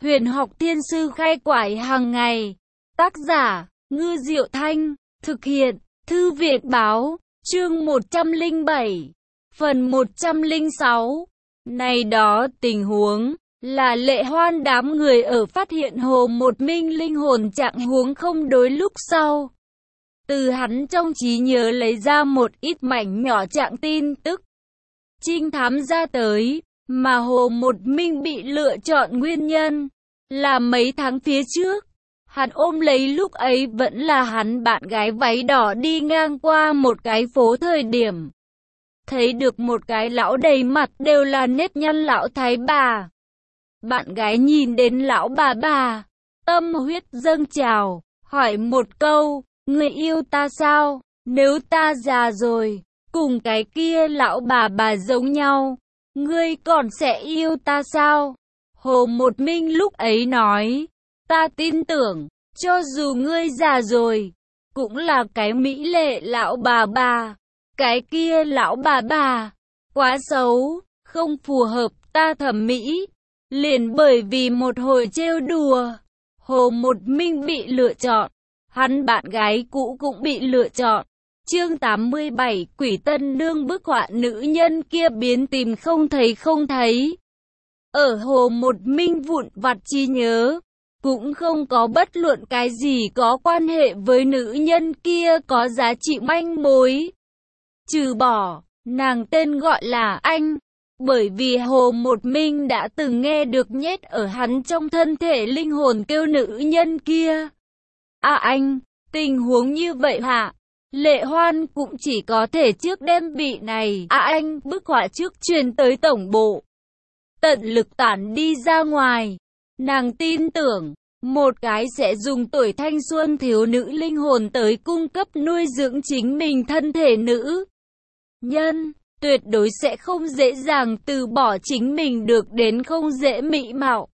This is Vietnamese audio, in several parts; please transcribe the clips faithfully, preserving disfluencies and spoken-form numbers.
Huyền học thiên sư khai quải hàng ngày. Tác giả, Ngư Diệu Thanh. Thực hiện, Thư viện báo. Chương một trăm lẻ bảy. Phần một trăm lẻ sáu. Này đó tình huống, là Lệ Hoan đám người ở phát hiện Hồ Một Minh linh hồn trạng huống không đối lúc sau. Từ hắn trong trí nhớ lấy ra một ít mảnh nhỏ trạng tin tức. Trinh thám ra tới, mà Hồ Một Minh bị lựa chọn nguyên nhân, là mấy tháng phía trước. Hắn ôm lấy lúc ấy vẫn là hắn bạn gái váy đỏ đi ngang qua một cái phố thời điểm. Thấy được một cái lão đầy mặt đều là nếp nhăn lão thái bà. Bạn gái nhìn đến lão bà bà, tâm huyết dâng trào, hỏi một câu, người yêu ta sao? Nếu ta già rồi, cùng cái kia lão bà bà giống nhau, ngươi còn sẽ yêu ta sao? Hồ Một Minh lúc ấy nói, ta tin tưởng, cho dù ngươi già rồi, cũng là cái mỹ lệ lão bà bà. Cái kia lão bà bà, quá xấu, không phù hợp ta thẩm mỹ. Liền bởi vì một hồi trêu đùa, Hồ Một Minh bị lựa chọn, hắn bạn gái cũ cũng bị lựa chọn. Chương tám mươi bảy, Quỷ Tân Nương bức họa nữ nhân kia biến tìm không thấy không thấy. Ở Hồ Một Minh vụn vặt trí nhớ, cũng không có bất luận cái gì có quan hệ với nữ nhân kia có giá trị manh mối. Trừ bỏ, nàng tên gọi là Anh, bởi vì Hồ Một Minh đã từng nghe được nhét ở hắn trong thân thể linh hồn kêu nữ nhân kia. À anh, tình huống như vậy hả? Lệ Hoan cũng chỉ có thể trước đem vị này à anh bức họa trước truyền tới tổng bộ. Tận lực tản đi ra ngoài. Nàng tin tưởng, một cái sẽ dùng tuổi thanh xuân thiếu nữ linh hồn tới cung cấp nuôi dưỡng chính mình thân thể nữ nhân, tuyệt đối sẽ không dễ dàng từ bỏ chính mình được đến không dễ mỹ mạo.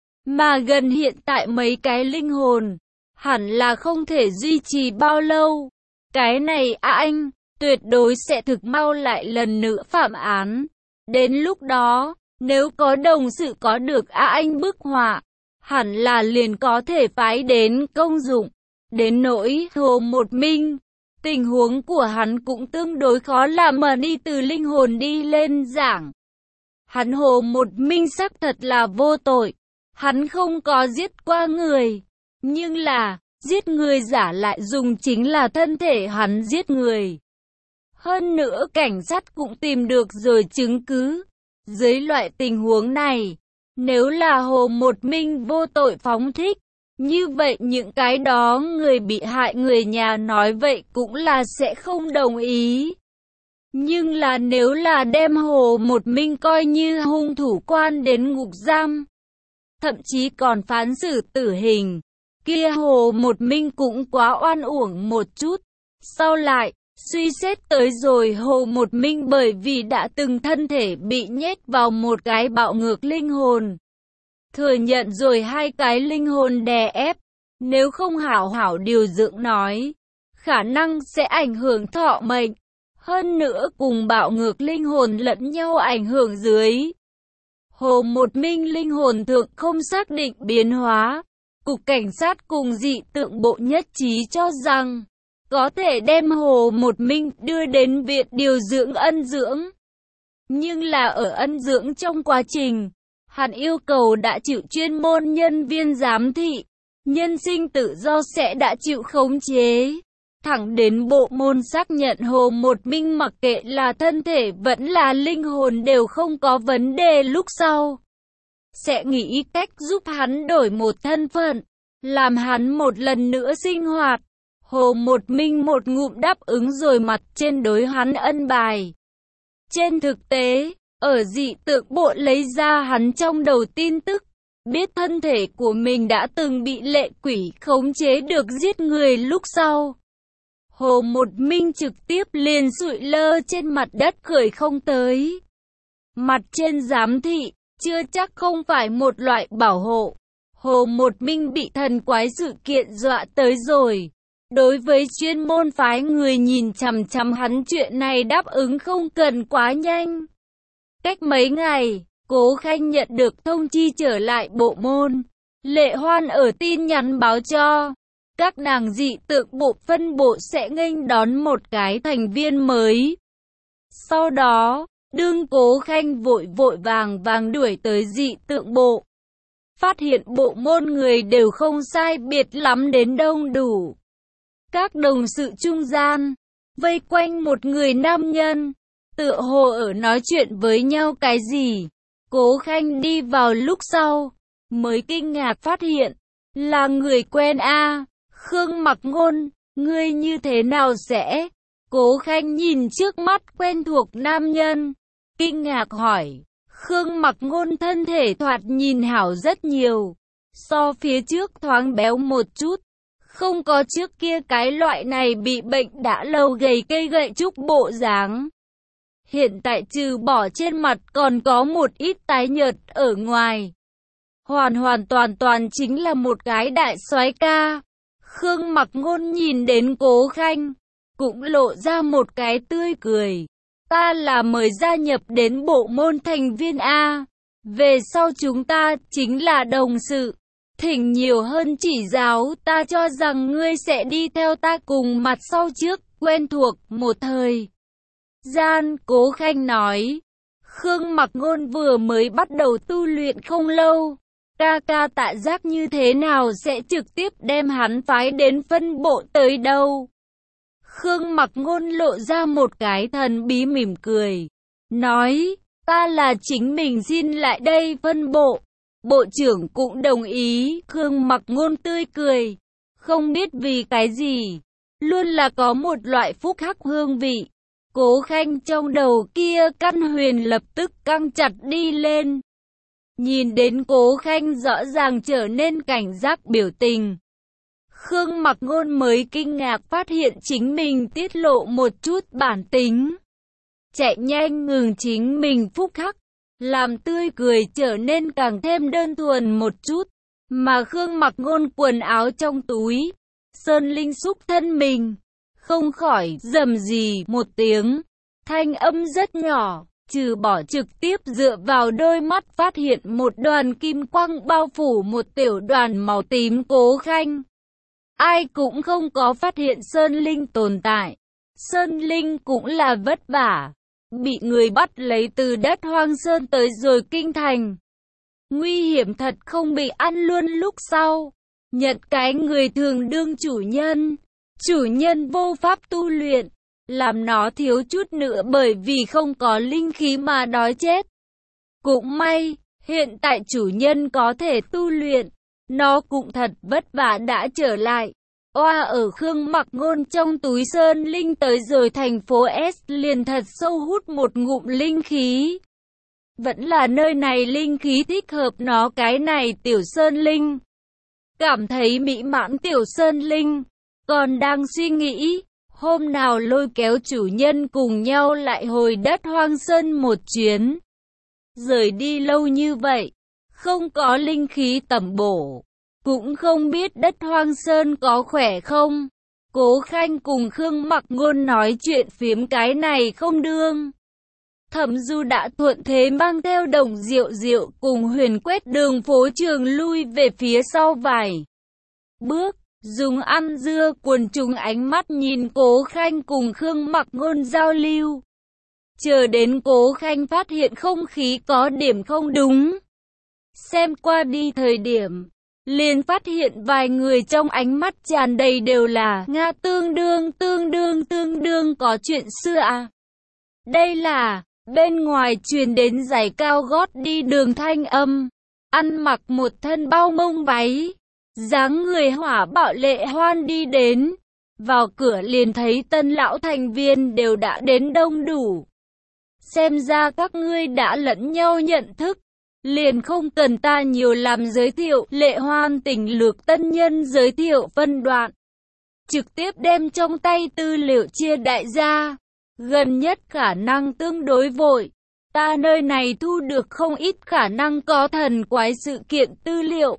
Mà gần hiện tại mấy cái linh hồn, hẳn là không thể duy trì bao lâu. Cái này à anh, tuyệt đối sẽ thực mau lại lần nữa phạm án. Đến lúc đó, nếu có đồng sự có được à anh bức họa, hẳn là liền có thể phái đến công dụng. Đến nỗi Hồ Một Minh, tình huống của hắn cũng tương đối khó làm mà đi từ linh hồn đi lên giảng. Hắn Hồ Một Minh xác thật là vô tội. Hắn không có giết qua người. Nhưng là, giết người giả lại dùng chính là thân thể hắn giết người. Hơn nữa cảnh sát cũng tìm được rồi chứng cứ. Dưới loại tình huống này, nếu là Hồ Một Minh vô tội phóng thích, như vậy những cái đó người bị hại người nhà nói vậy cũng là sẽ không đồng ý. Nhưng là nếu là đem Hồ Một Minh coi như hung thủ quan đến ngục giam, thậm chí còn phán xử tử hình, kia Hồ Một Minh cũng quá oan uổng một chút. Sau lại, suy xét tới rồi Hồ Một Minh bởi vì đã từng thân thể bị nhét vào một cái bạo ngược linh hồn. Thừa nhận rồi hai cái linh hồn đè ép, nếu không hảo hảo điều dưỡng nói, khả năng sẽ ảnh hưởng thọ mệnh. Hơn nữa cùng bạo ngược linh hồn lẫn nhau ảnh hưởng dưới. Hồ Một Minh linh hồn thượng không xác định biến hóa. Cục Cảnh sát cùng dị tượng bộ nhất trí cho rằng, có thể đem Hồ Một Minh đưa đến viện điều dưỡng ân dưỡng. Nhưng là ở ân dưỡng trong quá trình, hắn yêu cầu đã chịu chuyên môn nhân viên giám thị, nhân sinh tự do sẽ đã chịu khống chế. Thẳng đến bộ môn xác nhận Hồ Một Minh mặc kệ là thân thể vẫn là linh hồn đều không có vấn đề lúc sau, sẽ nghĩ cách giúp hắn đổi một thân phận, làm hắn một lần nữa sinh hoạt. Hồ Một Minh một ngụm đáp ứng rồi mặt trên đối hắn ân bài. Trên thực tế, ở dị tượng bộ lấy ra hắn trong đầu tin tức, biết thân thể của mình đã từng bị lệ quỷ khống chế được giết người lúc sau. Hồ Một Minh trực tiếp liền sụi lơ trên mặt đất khởi không tới. Mặt trên giám thị, chưa chắc không phải một loại bảo hộ. Hồ Một Minh bị thần quái sự kiện dọa tới rồi. Đối với chuyên môn phái người nhìn chằm chằm hắn chuyện này đáp ứng không cần quá nhanh. Cách mấy ngày, Cố Khanh nhận được thông chi trở lại bộ môn. Lệ Hoan ở tin nhắn báo cho các nàng dị tượng bộ phân bộ sẽ nghênh đón một cái thành viên mới. Sau đó, đương Cố Khanh vội vội vàng vàng đuổi tới dị tượng bộ. Phát hiện bộ môn người đều không sai biệt lắm đến đông đủ. Các đồng sự trung gian, vây quanh một người nam nhân, tựa hồ ở nói chuyện với nhau cái gì. Cố Khanh đi vào lúc sau, mới kinh ngạc phát hiện, là người quen a. Khương Mặc Ngôn, ngươi như thế nào sẽ? Cố Khanh nhìn trước mắt quen thuộc nam nhân, kinh ngạc hỏi. Khương Mặc Ngôn thân thể thoạt nhìn hảo rất nhiều, so phía trước thoáng béo một chút, không có trước kia cái loại này bị bệnh đã lâu gầy cây gậy trúc bộ dáng. Hiện tại trừ bỏ trên mặt còn có một ít tái nhợt ở ngoài, hoàn hoàn toàn toàn chính là một cái đại soái ca. Khương Mặc Ngôn nhìn đến Cố Khanh, cũng lộ ra một cái tươi cười. Ta là mời gia nhập đến bộ môn thành viên A. Về sau chúng ta chính là đồng sự. Thỉnh nhiều hơn chỉ giáo, ta cho rằng ngươi sẽ đi theo ta cùng mặt sau trước, quen thuộc một thời gian. Cố Khanh nói. Khương Mặc Ngôn vừa mới bắt đầu tu luyện không lâu. Ca ca Tạ Giác như thế nào sẽ trực tiếp đem hắn phái đến phân bộ tới đâu? Khương Mặc Ngôn lộ ra một cái thần bí mỉm cười, nói, ta là chính mình xin lại đây phân bộ. Bộ trưởng cũng đồng ý. Khương Mặc Ngôn tươi cười, không biết vì cái gì, luôn là có một loại phúc hắc hương vị. Cố Khanh trong đầu kia căn huyền lập tức căng chặt đi lên. Nhìn đến Cố Khanh rõ ràng trở nên cảnh giác biểu tình, Khương Mặc Ngôn mới kinh ngạc phát hiện chính mình tiết lộ một chút bản tính. Chạy nhanh ngừng chính mình phúc hắc, làm tươi cười trở nên càng thêm đơn thuần một chút. Mà Khương Mặc Ngôn quần áo trong túi, Sơn Linh xúc thân mình, không khỏi rầm rì một tiếng, thanh âm rất nhỏ. Trừ bỏ trực tiếp dựa vào đôi mắt phát hiện một đoàn kim quang bao phủ một tiểu đoàn màu tím Cố Khanh, ai cũng không có phát hiện Sơn Linh tồn tại. Sơn Linh cũng là vất vả, bị người bắt lấy từ đất hoang sơn tới rồi kinh thành. Nguy hiểm thật không bị ăn luôn lúc sau. Nhận cái người thường đương chủ nhân, chủ nhân vô pháp tu luyện, làm nó thiếu chút nữa bởi vì không có linh khí mà đói chết. Cũng may, hiện tại chủ nhân có thể tu luyện, nó cũng thật vất vả đã trở lại. Oa ở Khương Mặc Ngôn trong túi Sơn Linh tới rồi thành phố S liền thật sâu hút một ngụm linh khí. Vẫn là nơi này linh khí thích hợp nó cái này tiểu Sơn Linh. Cảm thấy mỹ mãn tiểu Sơn Linh, còn đang suy nghĩ, hôm nào lôi kéo chủ nhân cùng nhau lại hồi đất hoang sơn một chuyến. Rời đi lâu như vậy, không có linh khí tẩm bổ, cũng không biết đất hoang sơn có khỏe không. Cố Khanh cùng Khương Mặc Ngôn nói chuyện phiếm cái này không đương. Thẩm Du đã thuận thế mang theo Đồng Diệu Diệu cùng Huyền quét đường phố trường lui về phía sau vài bước, dùng ăn dưa quần chúng ánh mắt nhìn Cố Khanh cùng Khương Mặc Ngôn giao lưu. Chờ đến Cố Khanh phát hiện không khí có điểm không đúng, xem qua đi thời điểm, liền phát hiện vài người trong ánh mắt tràn đầy đều là Nga tương đương tương đương tương đương có chuyện xưa à. Đây là, bên ngoài truyền đến giày cao gót đi đường thanh âm, ăn mặc một thân bao mông váy, dáng người hỏa bạo Lệ Hoan đi đến, vào cửa liền thấy tân lão thành viên đều đã đến đông đủ. Xem ra các ngươi đã lẫn nhau nhận thức, liền không cần ta nhiều làm giới thiệu. Lệ Hoan tình lược tân nhân giới thiệu phân đoạn, trực tiếp đem trong tay tư liệu chia đại gia. Gần nhất khả năng tương đối vội, ta nơi này thu được không ít khả năng có thần quái sự kiện tư liệu.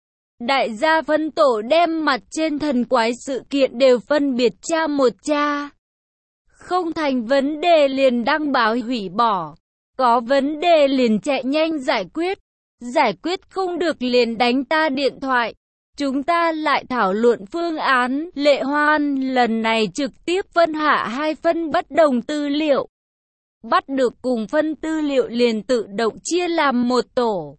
Đại gia phân tổ đem mặt trên thần quái sự kiện đều phân biệt tra một tra. Không thành vấn đề liền đăng báo hủy bỏ, có vấn đề liền chạy nhanh giải quyết. Giải quyết không được liền đánh ta điện thoại. Chúng ta lại thảo luận phương án. Lệ Hoan lần này trực tiếp phân hạ hai phân bất đồng tư liệu. Bắt được cùng phân tư liệu liền tự động chia làm một tổ.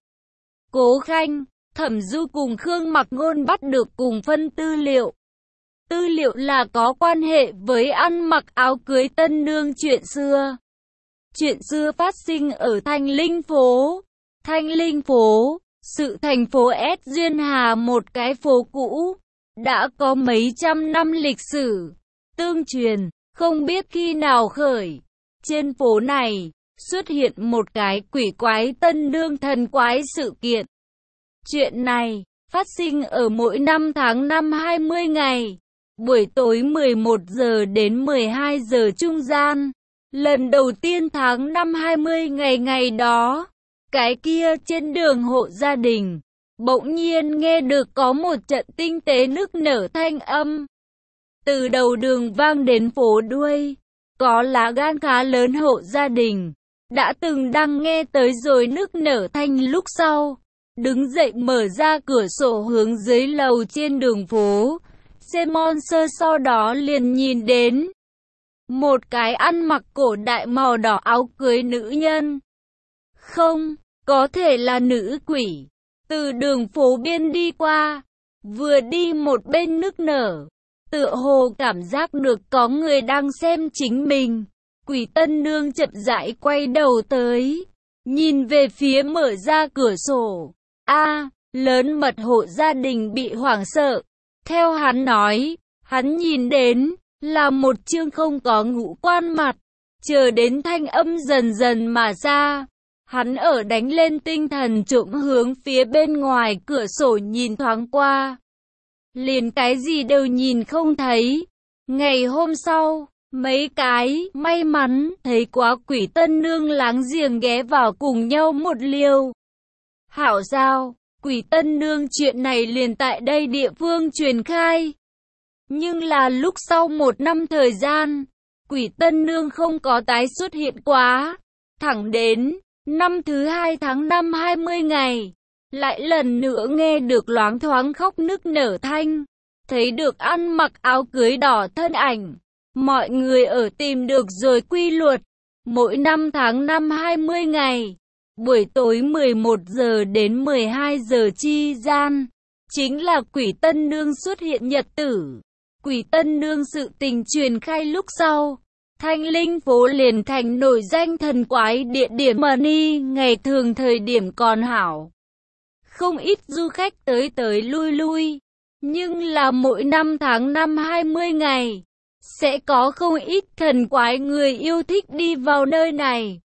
Cố Khanh, Thẩm Du cùng Khương Mặc Ngôn bắt được cùng phân tư liệu. Tư liệu là có quan hệ với ăn mặc áo cưới tân nương chuyện xưa. Chuyện xưa phát sinh ở Thanh Linh phố. Thanh Linh phố, sự thành phố S Duyên Hà, một cái phố cũ, đã có mấy trăm năm lịch sử. Tương truyền, không biết khi nào khởi, trên phố này xuất hiện một cái quỷ quái tân nương thần quái sự kiện. Chuyện này phát sinh ở mỗi năm tháng năm hai mươi ngày, buổi tối mười một giờ đến mười hai giờ trung gian. Lần đầu tiên tháng năm hai mươi ngày ngày đó, cái kia trên đường hộ gia đình, bỗng nhiên nghe được có một trận tinh tế nức nở thanh âm. Từ đầu đường vang đến phố đuôi, có lá gan khá lớn hộ gia đình đã từng đang nghe tới rồi nức nở thanh lúc sau. Đứng dậy mở ra cửa sổ hướng dưới lầu trên đường phố, xem monster, sau đó liền nhìn đến một cái ăn mặc cổ đại màu đỏ áo cưới nữ nhân. Không, có thể là nữ quỷ. Từ đường phố biên đi qua, vừa đi một bên nức nở, tựa hồ cảm giác được có người đang xem chính mình. Quỷ tân nương chậm rãi quay đầu tới, nhìn về phía mở ra cửa sổ. A, lớn mật hộ gia đình bị hoảng sợ. Theo hắn nói, hắn nhìn đến là một chương không có ngũ quan mặt. Chờ đến thanh âm dần dần mà ra, hắn ở đánh lên tinh thần trộm hướng phía bên ngoài cửa sổ nhìn thoáng qua. Liền cái gì đều nhìn không thấy. Ngày hôm sau, mấy cái may mắn thấy quá quỷ tân nương láng giềng ghé vào cùng nhau một liều. Hảo giao, quỷ tân nương chuyện này liền tại đây địa phương truyền khai. Nhưng là lúc sau một năm thời gian, quỷ tân nương không có tái xuất hiện quá. Thẳng đến năm thứ hai tháng năm hai mươi ngày, lại lần nữa nghe được loáng thoáng khóc nức nở thanh, thấy được ăn mặc áo cưới đỏ thân ảnh. Mọi người ở tìm được rồi quy luật, mỗi năm tháng năm hai mươi ngày, buổi tối mười một giờ đến mười hai giờ chi gian, chính là quỷ tân nương xuất hiện nhật tử. Quỷ tân nương sự tình truyền khai lúc sau, Thanh Linh phố liền thành nổi danh thần quái địa điểm. Money ngày thường thời điểm còn hảo, không ít du khách tới tới lui lui, nhưng là mỗi năm tháng năm hai mươi ngày, sẽ có không ít thần quái người yêu thích đi vào nơi này.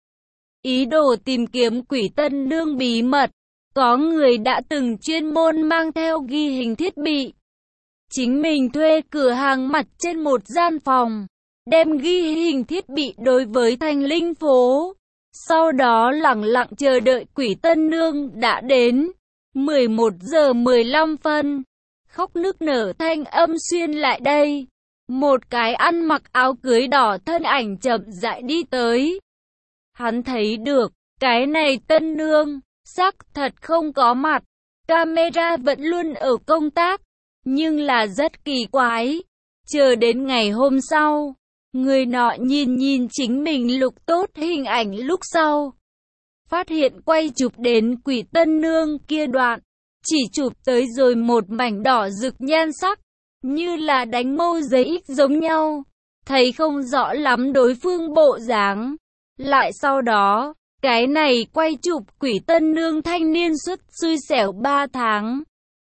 Ý đồ tìm kiếm quỷ tân nương bí mật, có người đã từng chuyên môn mang theo ghi hình thiết bị. Chính mình thuê cửa hàng mặt trên một gian phòng, đem ghi hình thiết bị đối với Thanh Linh phố. Sau đó lặng lặng chờ đợi quỷ tân nương đã đến. mười một giờ mười lăm phân, khóc nức nở thanh âm xuyên lại đây. Một cái ăn mặc áo cưới đỏ thân ảnh chậm rãi đi tới. Hắn thấy được, cái này tân nương, xác thật không có mặt. Camera vẫn luôn ở công tác, nhưng là rất kỳ quái. Chờ đến ngày hôm sau, người nọ nhìn nhìn chính mình lục tốt hình ảnh lúc sau. Phát hiện quay chụp đến quỷ tân nương kia đoạn, chỉ chụp tới rồi một mảnh đỏ rực nhan sắc, như là đánh mâu giấy ít giống nhau, thấy không rõ lắm đối phương bộ dáng. Lại sau đó, cái này quay chụp quỷ tân nương thanh niên xuất xui xẻo ba tháng.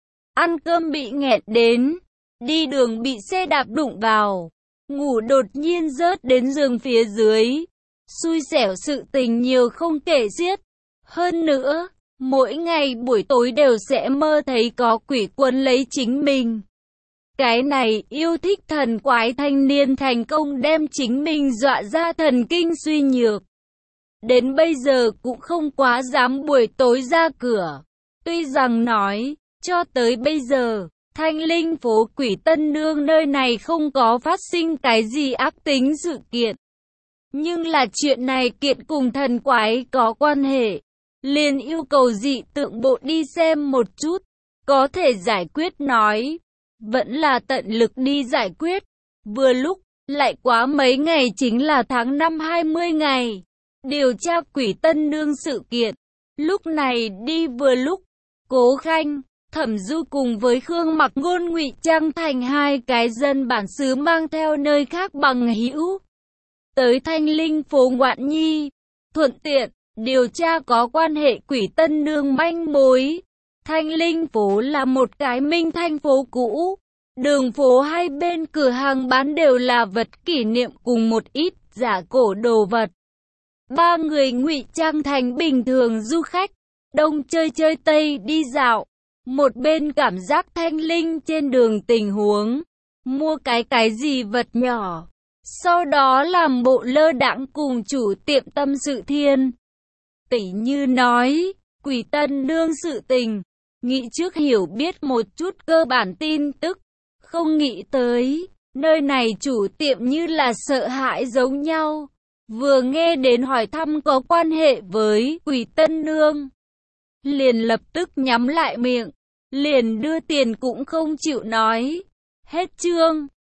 Ăn cơm bị nghẹt đến, đi đường bị xe đạp đụng vào, ngủ đột nhiên rớt đến giường phía dưới. Xui xẻo sự tình nhiều không kể xiết. Hơn nữa, mỗi ngày buổi tối đều sẽ mơ thấy có quỷ quấn lấy chính mình. Cái này yêu thích thần quái thanh niên thành công đem chính mình dọa ra thần kinh suy nhược. Đến bây giờ cũng không quá dám buổi tối ra cửa. Tuy rằng nói, cho tới bây giờ, Thanh Linh phố quỷ tân nương nơi này không có phát sinh cái gì ác tính sự kiện. Nhưng là chuyện này kiện cùng thần quái có quan hệ. liền yêu cầu dị tượng bộ đi xem một chút, có thể giải quyết nói. Vẫn là tận lực đi giải quyết. Vừa lúc, lại quá mấy ngày chính là tháng năm hai mươi ngày. Điều tra Quỷ Tân Nương sự kiện. Lúc này đi vừa lúc, Cố Khanh, Thẩm Du cùng với Khương Mặc Ngôn ngụy trang thành hai cái dân bản xứ mang theo nơi khác bằng hữu. Tới Thanh Linh phố ngoạn nhi, thuận tiện, điều tra có quan hệ Quỷ Tân Nương manh mối. Thanh Linh phố là một cái minh thanh phố cũ. Đường phố hai bên cửa hàng bán đều là vật kỷ niệm cùng một ít giả cổ đồ vật. Ba người ngụy trang thành bình thường du khách, đông chơi chơi tây đi dạo. Một bên cảm giác thanh linh trên đường tình huống, mua cái cái gì vật nhỏ. Sau đó làm bộ lơ đãng cùng chủ tiệm tâm sự thiên. Tỉ như nói, Quỷ Tân Nương sự tình, nghĩ trước hiểu biết một chút cơ bản tin tức. Không nghĩ tới, nơi này chủ tiệm như là sợ hãi giống nhau. Vừa nghe đến hỏi thăm có quan hệ với Quỷ Tân Nương, liền lập tức nhắm lại miệng, liền đưa tiền cũng không chịu nói. Hết chương.